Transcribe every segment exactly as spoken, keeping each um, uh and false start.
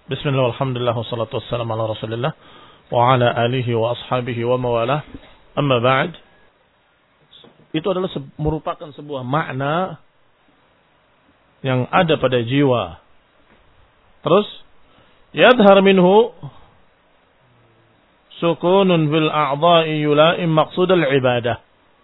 Bismillah, alhamdulillah, wassalatu wassalamu ala rasulillah wa ala alihi wa ashabihi wa mawalah. Amma ba'd. Itu adalah se- merupakan sebuah makna yang ada pada jiwa. Terus, yadhar minhu sukunun fil a'dha'i yula'im maqsud al-ibadah.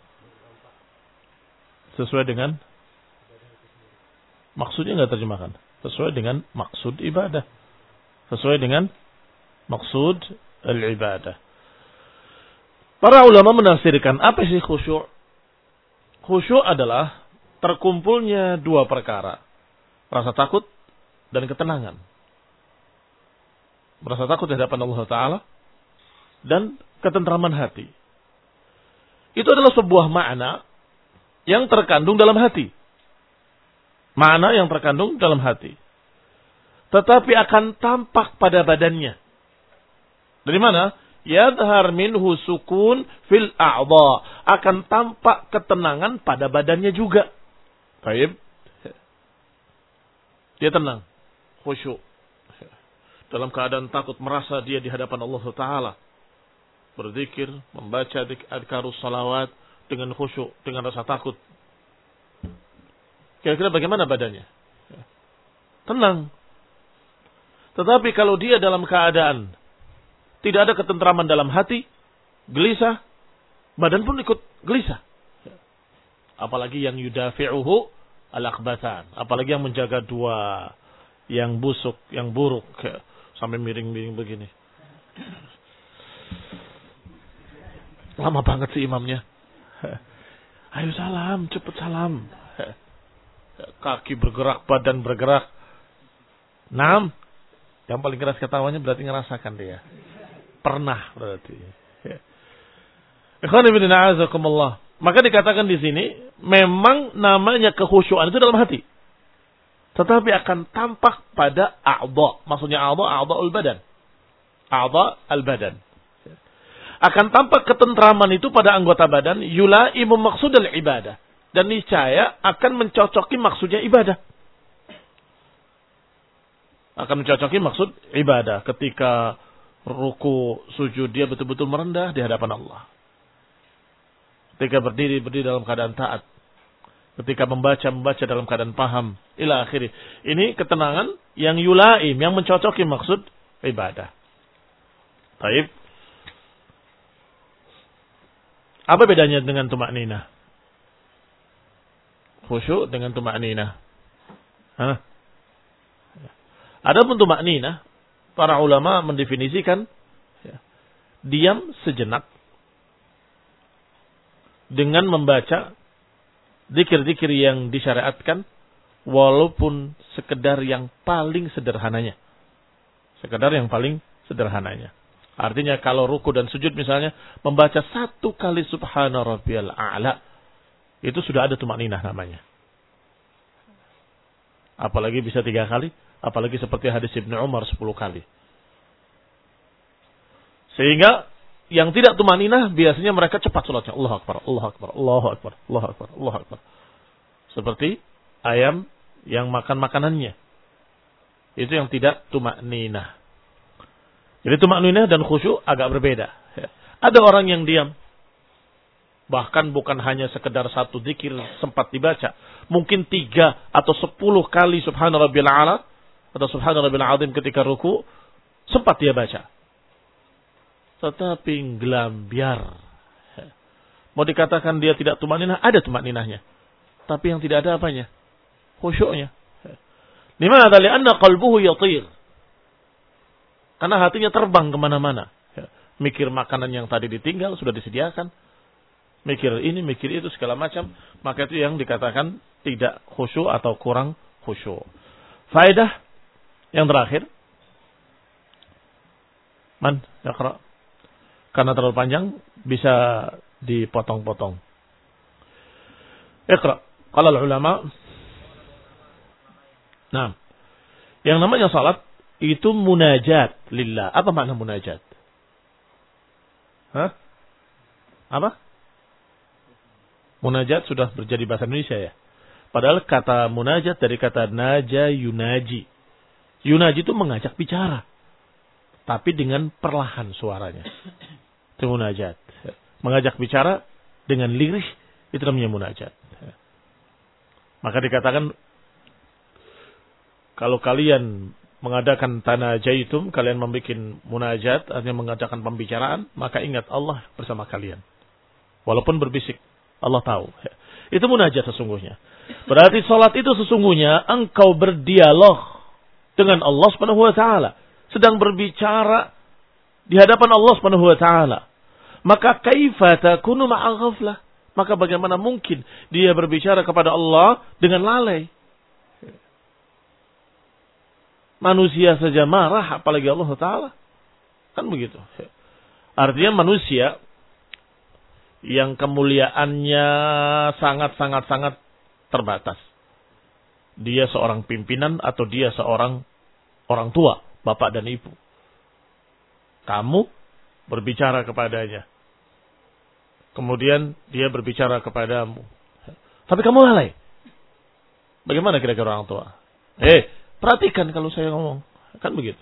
Sesuai dengan maksudnya enggak terjemahkan. Sesuai dengan maksud ibadah. Sesuai dengan maksud al-ibadah. Para ulama menafsirkan apa sih khusyuk? Khusyuk adalah terkumpulnya dua perkara. Rasa takut dan ketenangan. Rasa takut di hadapan Allah Ta'ala dan ketentraman hati. Itu adalah sebuah makna yang terkandung dalam hati. Makna yang terkandung dalam hati. Tetapi akan tampak pada badannya. Dari mana? Yadhar minhu sukun fil a'dha. Akan tampak ketenangan pada badannya juga. Baik. Dia tenang. Khusyuk. Dalam keadaan takut, merasa dia di hadapan Allah Ta'ala. Berzikir, membaca adkarus salawat dengan khusyuk, dengan rasa takut. Kira-kira bagaimana badannya? Tenang. Tetapi kalau dia dalam keadaan tidak ada ketentraman dalam hati, gelisah, badan pun ikut gelisah. Apalagi yang yudafi'uhu al-akhbathan. Apalagi yang menjaga dua, yang busuk, yang buruk. Sampai miring-miring begini. Lama banget sih imamnya. Ayo salam, cepet salam. Kaki bergerak, badan bergerak. Enam. Yang paling keras ketawanya berarti ngerasakan dia. Pernah berarti. Ikhwan fillah a'azakumullah. Maka dikatakan di sini, memang namanya kekhusyuan itu dalam hati. Tetapi akan tampak pada a'dha. Maksudnya a'dha, a'dha'ul badan. A'dha' al-badan. Akan tampak ketentraman itu pada anggota badan, yula'imu maqsudal ibadah. Dan niscaya akan mencocoki maksudnya ibadah. Akan mencocoki maksud ibadah. Ketika ruku, sujud, dia betul-betul merendah di hadapan Allah. Ketika berdiri, berdiri dalam keadaan taat. Ketika membaca, membaca dalam keadaan paham. Ila akhiri. Ini ketenangan yang yulaim, yang mencocoki maksud ibadah. Baik. Apa bedanya dengan tumak ninah? Khusyuk dengan tumak ninah. Hah? Adapun tumak ninah, para ulama mendefinisikan ya, diam sejenak dengan membaca zikir-zikir yang disyariatkan, walaupun sekedar yang paling sederhananya. Sekedar yang paling sederhananya. Artinya kalau ruku dan sujud misalnya, membaca satu kali subhana rabbiyal a'la, itu sudah ada tumak ninah namanya. Apalagi bisa tiga kali. Apalagi seperti hadis Ibnu Umar sepuluh kali. Sehingga yang tidak tumaninah biasanya mereka cepat sholatnya. Allahu Akbar, Allahu Akbar, Allahu Akbar, Allahu Akbar, Allahu Akbar. Seperti ayam yang makan makanannya. Itu yang tidak tumaninah. Jadi tumaninah dan khusyuk agak berbeda. Ada orang yang diam. Bahkan bukan hanya sekedar satu zikir sempat dibaca. Mungkin tiga atau sepuluh kali subhana rabbiyal a'la. Atau subhana rabbil azim ketika ruku, sempat dia baca. Tetapi gelambiar. Mau dikatakan dia tidak tumaninah, ada tumaninahnya. Tapi yang tidak ada apanya? Khusyuknya. Limadha? Lianna qalbuhu yatir. Karena hatinya terbang kemana-mana. Mikir makanan yang tadi ditinggal, sudah disediakan. Mikir ini, mikir itu, segala macam. Maka itu yang dikatakan tidak khusyuk atau kurang khusyuk. Faedah yang terakhir. Man, yaqra. Karena terlalu panjang, bisa dipotong-potong. Iqra. Qala ulama. Nah, yang namanya salat itu munajat lillah. Apa makna munajat? Hah? Apa? Munajat sudah menjadi bahasa Indonesia ya. Padahal kata munajat dari kata naja yunaji. Yunaji itu mengajak bicara. Tapi dengan perlahan suaranya. Itu munajat. Mengajak bicara dengan lirih, itu namanya munajat. Maka dikatakan, kalau kalian mengadakan tanajaitum, kalian membuat munajat, artinya mengadakan pembicaraan, maka ingat Allah bersama kalian. Walaupun berbisik, Allah tahu. Itu munajat sesungguhnya. Berarti salat itu sesungguhnya engkau berdialog dengan Allah Subhanahu wa taala, sedang berbicara di hadapan Allah Subhanahu wa taala. Maka kaifa takunu ma'a ghaflah? Maka bagaimana mungkin dia berbicara kepada Allah dengan lalai? Manusia saja marah, apalagi Allah taala. Kan begitu. Artinya manusia yang kemuliaannya sangat-sangat-sangat terbatas. Dia seorang pimpinan atau dia seorang orang tua, bapak dan ibu. Kamu berbicara kepadanya. Kemudian dia berbicara kepadamu. Tapi kamu lalai. Bagaimana kira-kira orang tua? Eh, perhatikan kalau saya ngomong. Kan begitu.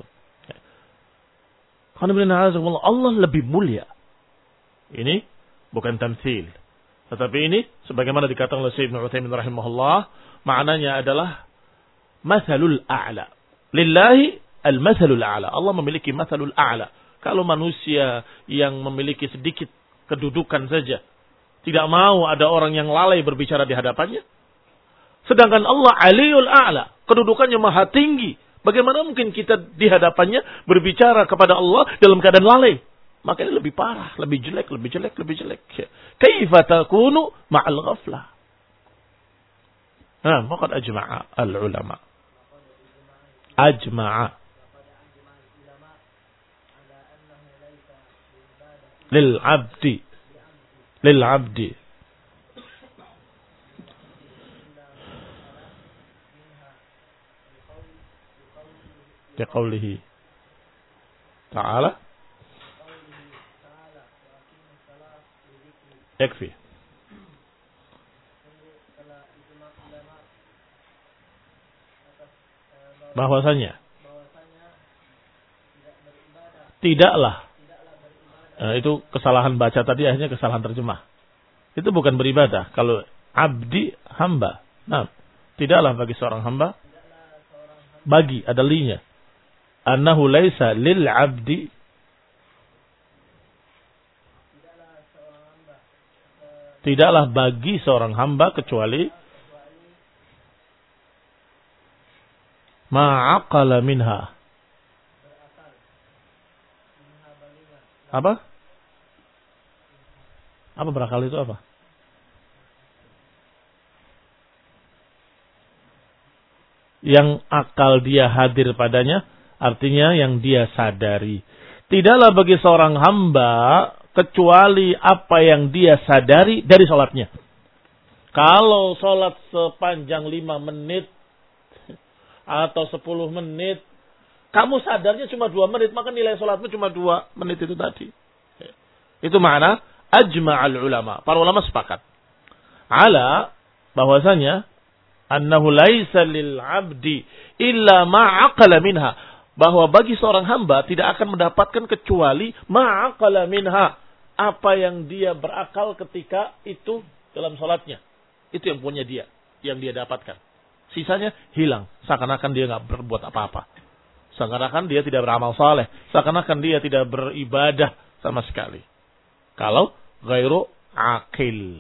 Allah lebih mulia. Ini bukan tamtsil. Tetapi ini sebagaimana dikatakan oleh Syekh Ibnu Utsaimin rahimahullah, maknanya adalah mathalul a'la. Lillahi al-mathalul a'la. Allah memiliki mathalul a'la. Kalau manusia yang memiliki sedikit kedudukan saja tidak mau ada orang yang lalai berbicara di hadapannya, sedangkan Allah aliyul a'la, kedudukannya maha tinggi, bagaimana mungkin kita di hadapannya berbicara kepada Allah dalam keadaan lalai? Maka ini lebih parah, lebih jelek, lebih jelek, lebih jelek. Kaifa takunu ma'al ghaflah? Nah, maka ajma'a al-ulama. Ajma'a. Lil-abdi. Lil-abdi. Biqaulihi ta'ala. Yakfi. Bahwasanya tidaklah, nah, itu kesalahan baca tadi, akhirnya kesalahan terjemah. Itu bukan beribadah. Kalau abdi, hamba. Nah, tidaklah bagi seorang hamba, bagi ada linya. Annahu laisa lil abdi, tidaklah bagi seorang hamba kecuali ma'aqala minha. Apa? Apa berakal itu apa? Yang akal dia hadir padanya, artinya yang dia sadari. Tidaklah bagi seorang hamba kecuali apa yang dia sadari dari sholatnya. Kalau sholat sepanjang lima menit atau sepuluh menit, kamu sadarnya cuma dua menit, maka nilai sholatmu cuma dua menit itu tadi. Itu makna ajma'al ulama. Para ulama sepakat ala bahwasanya annahu laisa lil abdi illa ma'aqala minha, bahwa bagi seorang hamba tidak akan mendapatkan kecuali ma'aqala minha, apa yang dia berakal ketika itu dalam sholatnya. Itu yang punya dia, yang dia dapatkan. Sisanya hilang, seakan-akan dia nggak berbuat apa-apa, seakan-akan dia tidak beramal saleh, seakan-akan dia tidak beribadah sama sekali. Kalau ghairu aqil,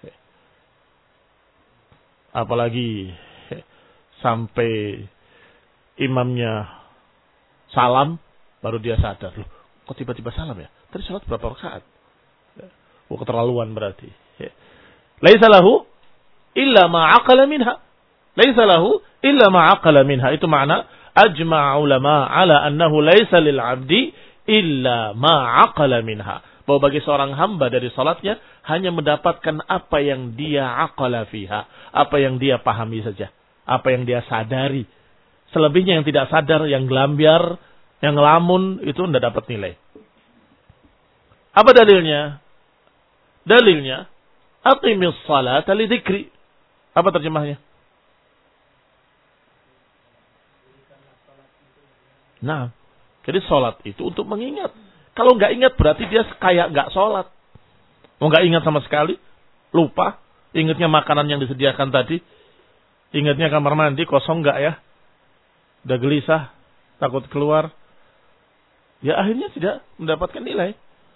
apalagi sampai imamnya salam baru dia sadar, loh kok tiba-tiba salam ya? Tadi sholat berapa rakaat? Oh, keterlaluan berarti. Laisa lahu illa ma aqala minha. Laisa lahu illa ma aqala minha. Itu makna ajma'a ulama ala annahu laisa lil 'abdi illa ma aqala minha. Bahwa bagi seorang hamba dari salatnya hanya mendapatkan apa yang dia aqala fiha, apa yang dia pahami saja, apa yang dia sadari. Selebihnya yang tidak sadar, yang gelambiar, yang ngelamun, itu tidak dapat nilai. Apa dalilnya? Dalilnya, aqimis salata li dzikri. Apa terjemahnya? Nah, jadi sholat itu untuk mengingat. Kalau nggak ingat berarti dia kayak nggak sholat. Mau nggak ingat sama sekali, lupa, ingatnya makanan yang disediakan tadi, ingatnya kamar mandi kosong nggak ya, udah gelisah, takut keluar, ya akhirnya tidak mendapatkan nilai.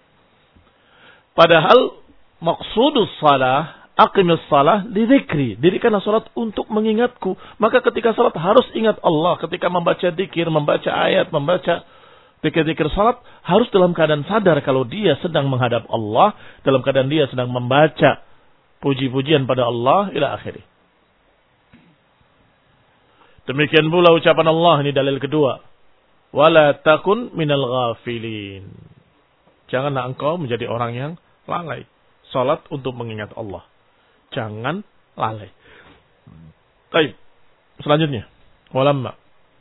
Padahal maksudus salah, aqimis salah lidzikri, dirikanlah salat untuk mengingatku. Maka ketika salat harus ingat Allah. Ketika membaca dzikir, membaca ayat, membaca dzikir-dzikir salat harus dalam keadaan sadar kalau dia sedang menghadap Allah, dalam keadaan dia sedang membaca puji-pujian pada Allah ila akhirih. Demikian pula ucapan Allah, ini dalil kedua. Wala takun minal ghafilin. Janganlah engkau menjadi orang yang lalai. Salat untuk mengingat Allah. Jangan lalai. Baik. Selanjutnya. Walamma.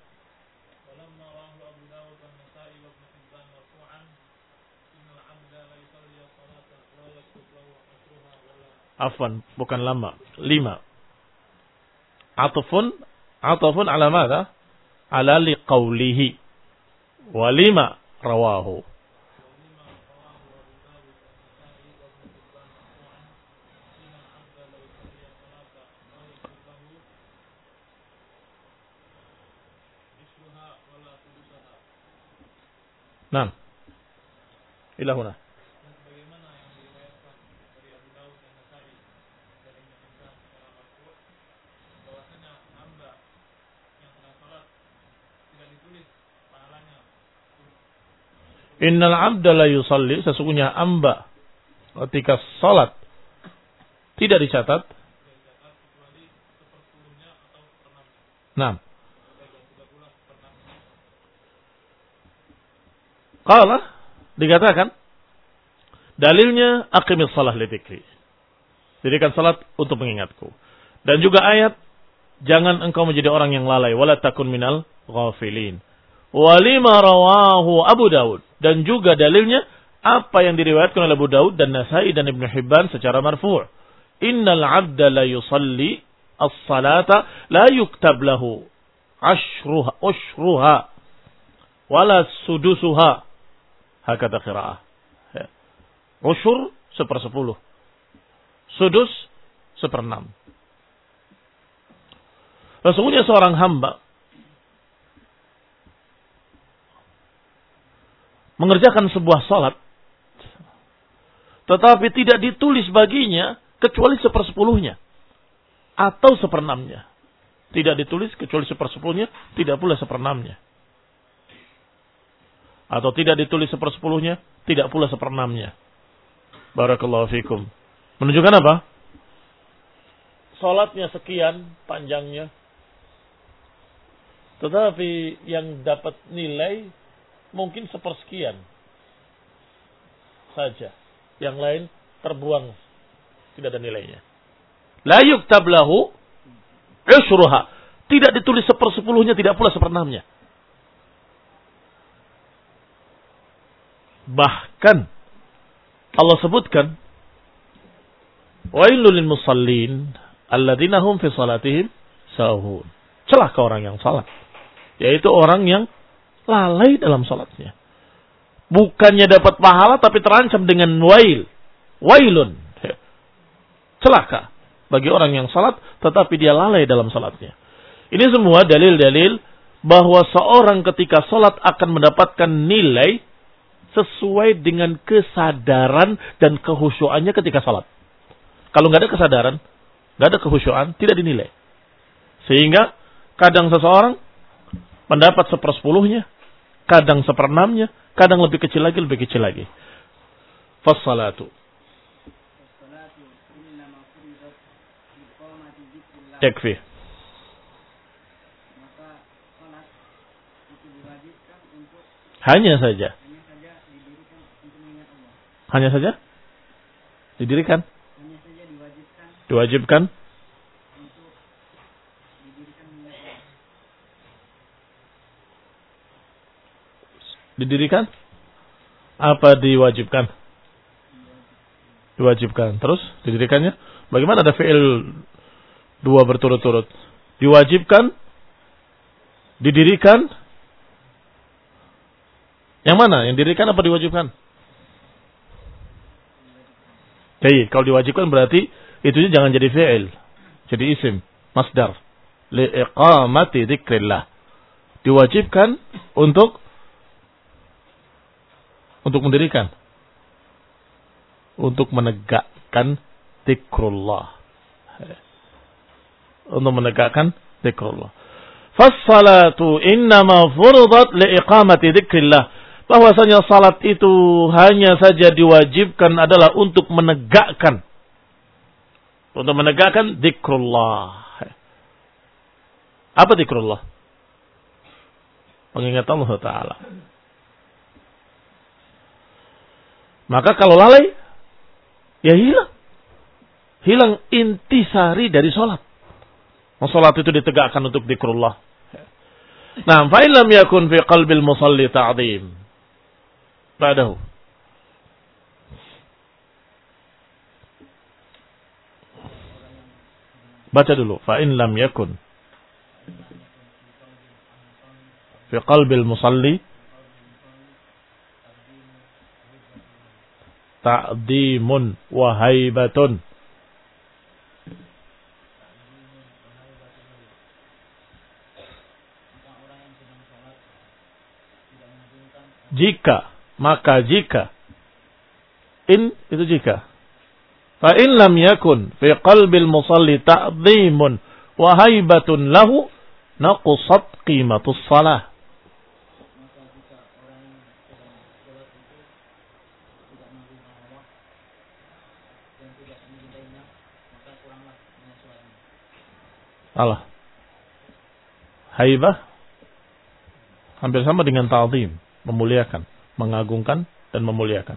Afwan, bukan lama. Lima. Atufun. Atufun ala madha? Ala liqawlihi. Walima rawahu. Nah, ila huna. Innal abda la yusalli, sesungguhnya hamba ketika salat tidak dicatat. Nah. Qala dikatakan dalilnya aqimis shalah li dzikri. Dirikan salat untuk mengingatku. Dan juga ayat jangan engkau menjadi orang yang lalai wala takun minal ghafilin. Walima rawahu Abu Daud, dan juga dalilnya apa yang diriwayatkan oleh Abu Daud dan Nasai dan Ibnu Hibban secara marfu'. Innal 'abda la yusalli as-salata la yuktab lahu ashruha ushruha wala sudusuha. Hakata qiraah. Ushur sepersepuluh. Sudus seperenam. Sesungguhnya seorang hamba mengerjakan sebuah salat, tetapi tidak ditulis baginya kecuali sepersepuluhnya atau seperenamnya. Tidak ditulis kecuali sepersepuluhnya, tidak pula seperenamnya. Atau tidak ditulis sepersepuluhnya, tidak pula seperenamnya. Barakallahu fikum. Menunjukkan apa? Salatnya sekian panjangnya, tetapi yang dapat nilai mungkin sepersekian saja. Yang lain terbuang, tidak ada nilainya. La yuktab lahu ushruha. Tidak ditulis sepersepuluhnya, tidak pula seperenamnya. Bahkan Allah sebutkan wailul lil musallin alladzina hum fi salatihim sahun. Celaka orang yang salat, yaitu orang yang lalai dalam salatnya. Bukannya dapat pahala tapi terancam dengan wail. Wailun. Celaka bagi orang yang salat tetapi dia lalai dalam salatnya. Ini semua dalil-dalil bahwa seorang ketika salat akan mendapatkan nilai sesuai dengan kesadaran dan kehusyuannya ketika salat. Kalau nggak ada kesadaran, nggak ada kehusyuan, tidak dinilai. Sehingga kadang seseorang mendapat sepersepuluhnya, kadang seperenamnya, kadang lebih kecil lagi, lebih kecil lagi. Fassalatu. Yakfi. Hanya saja. Hanya saja didirikan. Diwajibkan. Didirikan? Apa diwajibkan? Diwajibkan. Terus didirikannya? Bagaimana ada fi'il dua berturut-turut? Diwajibkan, didirikan, Yang mana? Yang didirikan apa diwajibkan? Jadi, kalau diwajibkan berarti itu jangan jadi fi'il. Jadi isim, masdar. Li'iqamati dzikrillah. Diwajibkan untuk untuk mendirikan. Untuk menegakkan dzikrullah. Untuk menegakkan dzikrullah. Fas-salatu innama furidat li'iqamati dzikrillah. Bahwasanya salat itu hanya saja diwajibkan adalah untuk menegakkan untuk menegakkan zikrullah. Apa zikrullah? Mengingat Allah Ta'ala. Maka kalau lalai, ya hilang. Hilang intisari dari salat. Salat itu ditegakkan untuk zikrullah. Nah, fa illam yakun fi qalbil musalli ta'zim. Ba'dahu. Baca dulu. Fa in lam yakun fi qalbil musalli ta'zimun wa haibatun. Jika, maka jika, in itu jika. Fa in lam yakun fi qalbil musalli ta'zimun wa haibatun lahu naqsat qimatus shalah. Allah. Haibah hampir sama dengan ta'zim, memuliakan, mengagungkan dan memuliakan.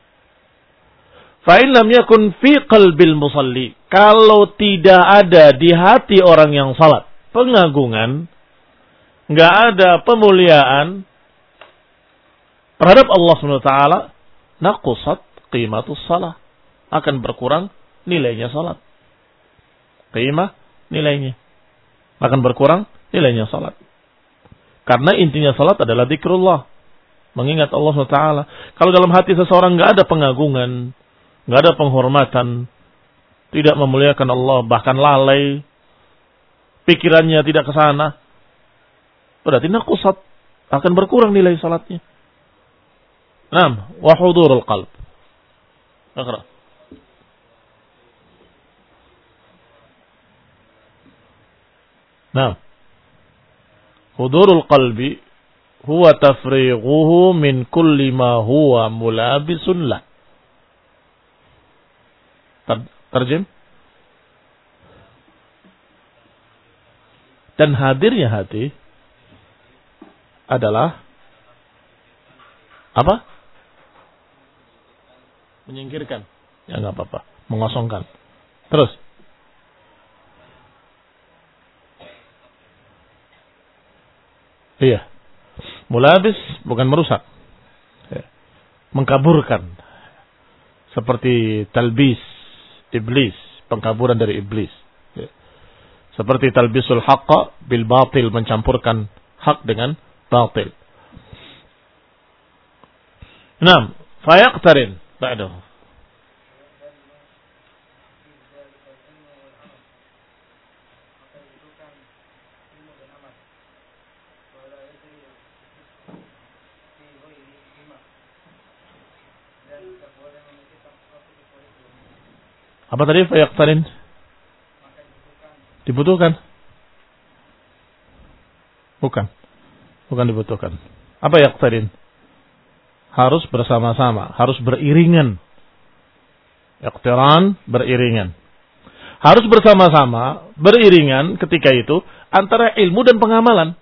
Fa in lam yakun fi qalbil musalli, kalau tidak ada di hati orang yang salat pengagungan, enggak ada pemuliaan terhadap Allah Subhanahu wa taala, naqsat qimatus shalah, akan berkurang nilainya salat. Qimah nilainya akan berkurang nilainya salat. Karena intinya salat adalah zikrullah, mengingat Allah Subhanahu wa taala. Kalau dalam hati seseorang enggak ada pengagungan, enggak ada penghormatan, tidak memuliakan Allah, bahkan lalai, pikirannya tidak ke sana, berarti naqsat, akan berkurang nilai salatnya. Naam, wa hudurul qalb. Iqra. Naam. Hudurul qalbi huwa tafrighuhu min kulli ma huwa mulabisun lah. Terjem. Dan hadirnya hati adalah apa? Menyingkirkan. Ya enggak apa-apa, mengosongkan. Terus. Iya. Mulabis bukan merusak. Ya. Mengkaburkan. Seperti talbis iblis, pengkaburan dari iblis. Ya. Seperti talbisul haqqa bil batil, mencampurkan hak dengan batil. Naam, fayaqtarin ba'dahu. Apa tadi fayaqtarin? Dibutuhkan. Bukan. Bukan dibutuhkan. Apa yaqtarin? Harus bersama-sama, harus beriringan. Iqtiran, beriringan. Harus bersama-sama, beriringan ketika itu antara ilmu dan pengamalan.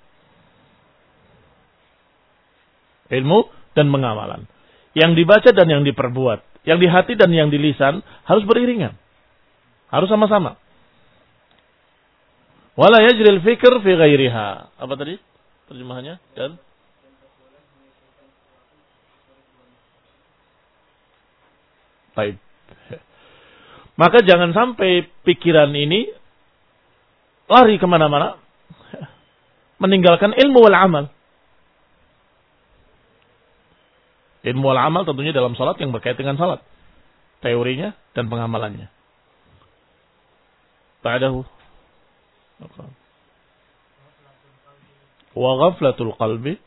Ilmu dan pengamalan. Yang dibaca dan yang diperbuat. Yang di hati dan yang di lisan harus beriringan. Harus sama-sama. Wala yajril fikr fi ghairiha. Apa tadi terjemahannya? Dan baik. Maka jangan sampai pikiran ini lari kemana-mana, meninggalkan ilmu wal amal. Ilmu wal amal tentunya dalam salat yang berkait dengan salat. Teorinya dan pengamalannya. Ba'dahu. Wa ghaflatul qalbi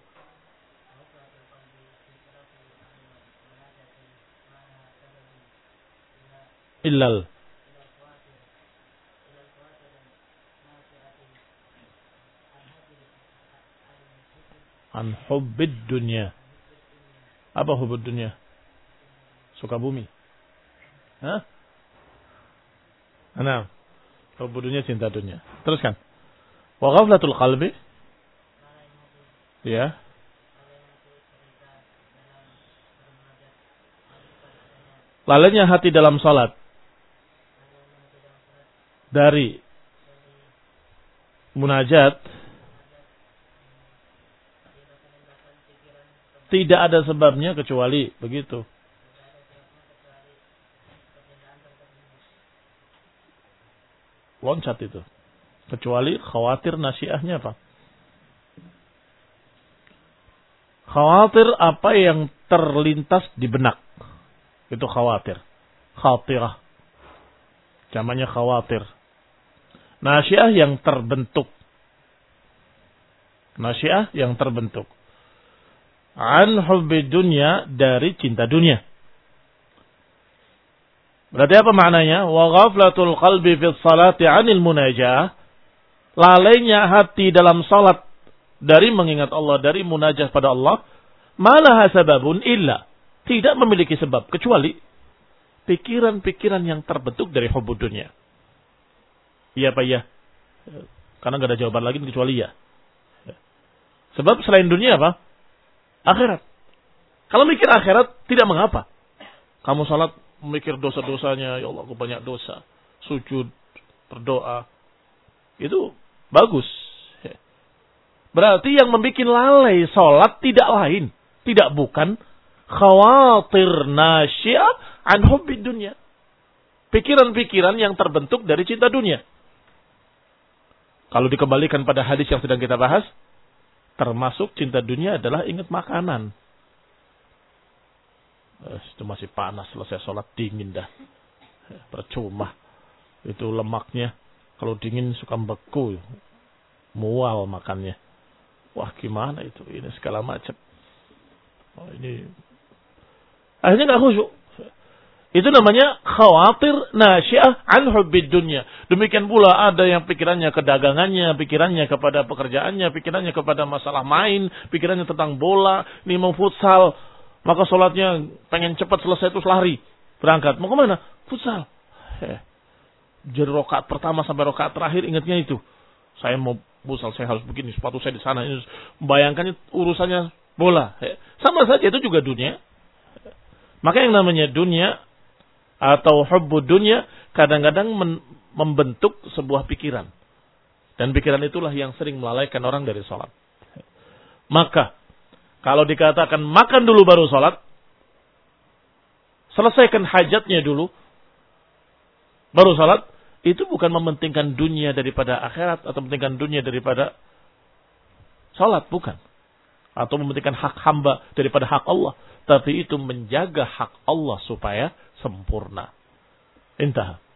illal an hubbid dunya. Apa hubbud dunya? Suka bumi. Hah? Nah, hubbud dunya, cinta dunia. Teruskan. Wa ghaflatul qalbi. Ya. Lalainya hati dalam salat dari munajat, tidak ada sebabnya kecuali begitu. Loncat itu. Kecuali khawatir nasiahnya apa? Khawatir apa yang terlintas di benak. Itu khawatir. Khatirah. Namanya khawatir. Nasiah yang terbentuk. Nasiah yang terbentuk. An hubbi dunya, dari cinta dunia. Berarti apa maknanya? Wa ghaflatul qalbi fi sholati 'anil munajah. Lalainya hati dalam salat dari mengingat Allah, dari munajah pada Allah. Malaha sababun illa. Tidak memiliki sebab kecuali pikiran-pikiran yang terbentuk dari hubbud dunya. Iya apa iya? Karena enggak ada jawaban lagi kecuali iya. Sebab selain dunia apa? Akhirat. Kalau mikir akhirat tidak mengapa. Kamu salat memikir dosa-dosanya, ya Allah aku banyak dosa. Sujud, berdoa. Itu bagus. Berarti yang membuat lalai salat tidak lain, tidak bukan khawatir nasyi'ah an hubbid dunya. Pikiran-pikiran yang terbentuk dari cinta dunia. Kalau dikembalikan pada hadis yang sedang kita bahas, termasuk cinta dunia adalah ingat makanan. Eh, itu masih panas, selesai sholat dingin dah. Eh, percuma. Itu lemaknya. Kalau dingin suka beku. Mual makannya. Wah gimana itu? Ini segala macam. Oh, ini. Akhirnya gak khusyuk. Itu namanya khawatir nasyi'ah an hubbid dunya. Demikian pula ada yang pikirannya ke dagangannya, pikirannya kepada pekerjaannya, pikirannya kepada masalah main, pikirannya tentang bola, ini mau futsal, maka sholatnya pengen cepat selesai terus lari, berangkat. Mau kemana? Futsal. Eh, jadi rokaat pertama sampai rokaat terakhir ingatnya itu. Saya mau futsal, saya harus begini, sepatu saya di sana. Ini membayangkannya urusannya bola. Eh, sama saja itu juga dunia. Maka yang namanya dunia atau hubbud dunya kadang-kadang men- membentuk sebuah pikiran. Dan pikiran itulah yang sering melalaikan orang dari sholat. Maka, kalau dikatakan makan dulu baru sholat, selesaikan hajatnya dulu, baru sholat, itu bukan mementingkan dunia daripada akhirat, atau mementingkan dunia daripada sholat, bukan. Atau mementingkan hak hamba daripada hak Allah. Tapi itu menjaga hak Allah supaya sempurna. Intah.